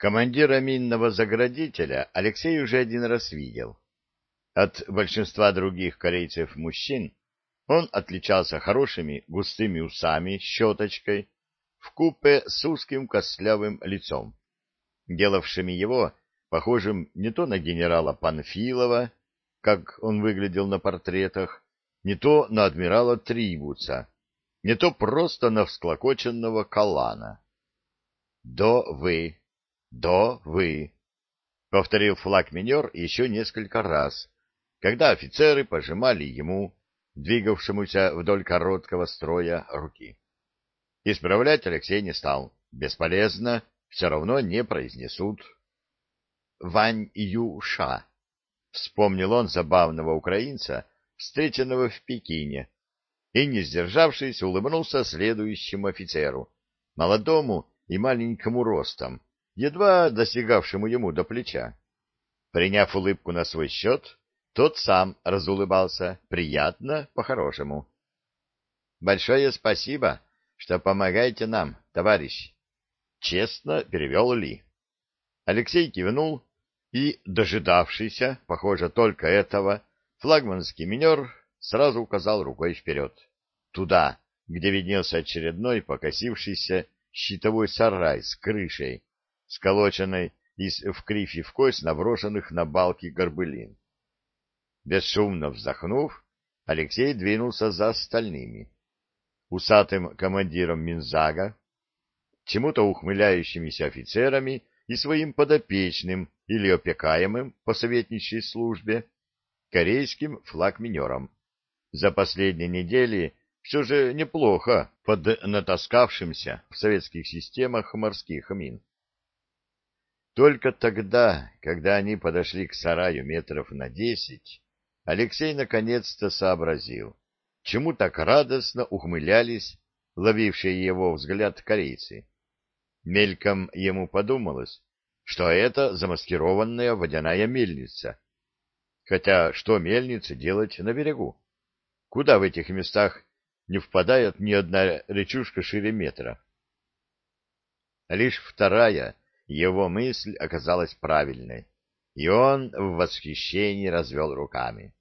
Командира минного заградителя Алексей уже один раз видел. От большинства других корейцев-мужчин он отличался хорошими густыми усами с щеточкой вкупе с узким костлявым лицом, делавшими его похожим не то на генерала Панфилова, как он выглядел на портретах, не то на адмирала Трибуца, не то просто на всклокоченного Калана. «До вы! До вы!» — повторил флаг-минер еще несколько раз, когда офицеры пожимали ему, двигавшемуся вдоль короткого строя, руки. Исправлять Алексей не стал. Бесполезно, все равно не произнесут. «Вань Юша», — вспомнил он забавного украинца, встреченного в Пекине, и, не сдержавшись, улыбнулся следующему офицеру, молодому и маленькому ростом, едва достигавшему ему до плеча. Приняв улыбку на свой счет, тот сам разулыбался, приятно, по-хорошему. — Большое спасибо, что помогаете нам, товарищ. Честно перевел Ли. Алексей кивнул, и, дожидавшийся, похоже, только этого, флагманский минер сразу указал рукой вперед, туда, где виднелся очередной покосившийся щитовой сарай с крышей, сколоченной из в кривь и в кость наброшенных на балки горбылин. Бесшумно вздохнув, Алексей двинулся за остальными. Усатым командиром Минзага, чему-то ухмыляющимися офицерами и своим подопечным или опекаемым по советничьей службе корейским флагминером, за последние недели все же неплохо поднатаскавшимся в советских системах морских мин. Только тогда, когда они подошли к сараю метров на 10, Алексей наконец-то сообразил, чему так радостно ухмылялись ловившие его взгляд корейцы. Мельком ему подумалось, что это замаскированная водяная мельница. Хотя что мельнице делать на берегу? Куда в этих местах не впадает ни одна речушка шире метра? Лишь вторая его мысль оказалась правильной, и он в восхищении развел руками.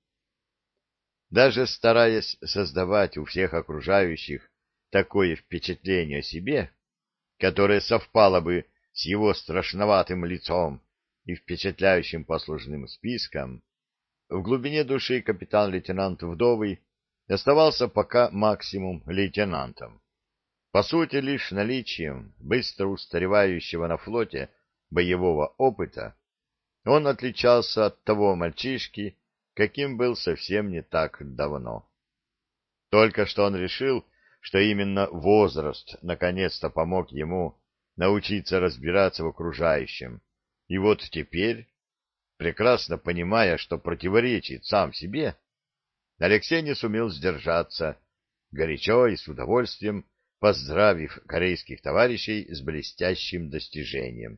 Даже стараясь создавать у всех окружающих такое впечатление о себе, которое совпало бы с его страшноватым лицом и впечатляющим послужным списком, в глубине души капитан-лейтенант Вдовый оставался пока максимум лейтенантом. По сути, лишь наличием быстро устаревающего на флоте боевого опыта он отличался от того мальчишки, каким был совсем не так давно. Только что он решил, что именно возраст наконец-то помог ему научиться разбираться в окружающем, и вот теперь, прекрасно понимая, что противоречит сам себе, Алексей не сумел сдержаться, горячо и с удовольствием поздравив корейских товарищей с блестящим достижением.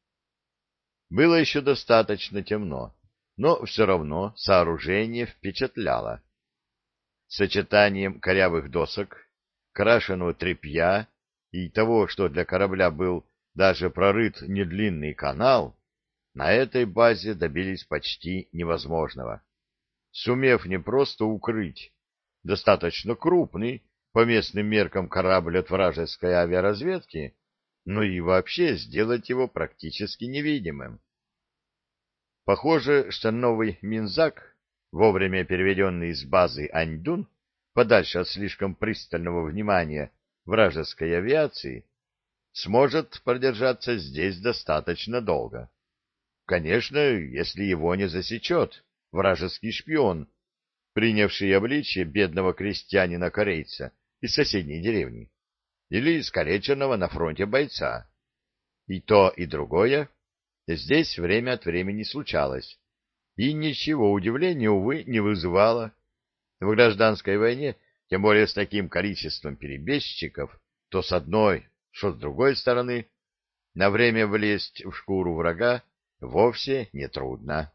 Было еще достаточно темно, но все равно сооружение впечатляло. Сочетанием корявых досок, крашеного тряпья и того, что для корабля был даже прорыт недлинный канал, на этой базе добились почти невозможного, сумев не просто укрыть достаточно крупный по местным меркам корабль от вражеской авиаразведки, но и вообще сделать его практически невидимым. Похоже, что новый Минзаг, вовремя переведенный из базы Аньдун, подальше от слишком пристального внимания вражеской авиации, сможет продержаться здесь достаточно долго. Конечно, если его не засечет вражеский шпион, принявший обличье бедного крестьянина-корейца из соседней деревни, или искалеченного на фронте бойца. И то, и другое здесь время от времени случалось, и ничего удивления, увы, не вызывало. В гражданской войне, тем более с таким количеством перебежчиков, то с одной, что с другой стороны, на время влезть в шкуру врага вовсе нетрудно.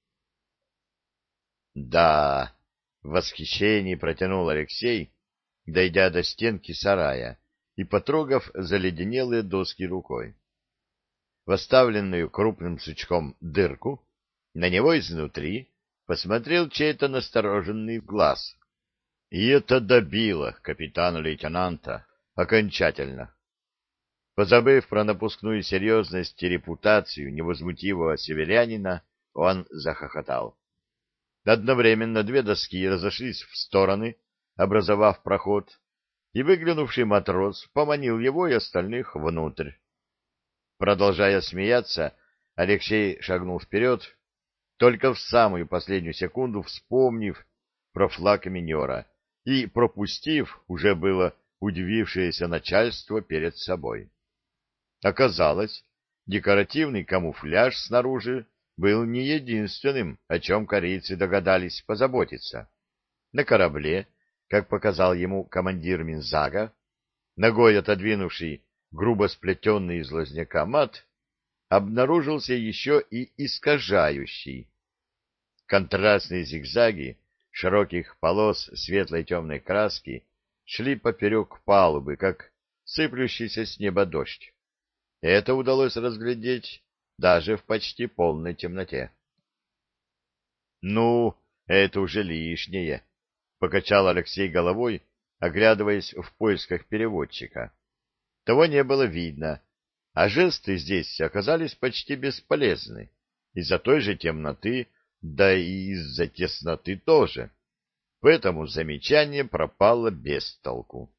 Да, в восхищении протянул Алексей, дойдя до стенки сарая и потрогав заледенелые доски рукой. в оставленную крупным сучком дырку, на него изнутри посмотрел чей-то настороженный глаз. И это добило капитана-лейтенанта окончательно. Позабыв про напускную серьезность и репутацию невозмутивого северянина, он захохотал. Одновременно две доски разошлись в стороны, образовав проход, и выглянувший матрос поманил его и остальных внутрь. Продолжая смеяться, Алексей шагнул вперед, только в самую последнюю секунду вспомнив про флаг минера и пропустив уже было удивившееся начальство перед собой. Оказалось, декоративный камуфляж снаружи был не единственным, о чем корейцы догадались позаботиться. На корабле, как показал ему командир Минзага, ногой отодвинувший грубо сплетенный из лозняка мат, обнаружился еще и искажающий. Контрастные зигзаги широких полос светлой темной краски шли поперек палубы, как сыплющийся с неба дождь. Это удалось разглядеть даже в почти полной темноте. — Ну, это уже лишнее, — покачал Алексей головой, оглядываясь в поисках переводчика. Того не было видно, а жесты здесь оказались почти бесполезны, из-за той же темноты, да и из-за тесноты тоже. Поэтому замечание пропало без толку.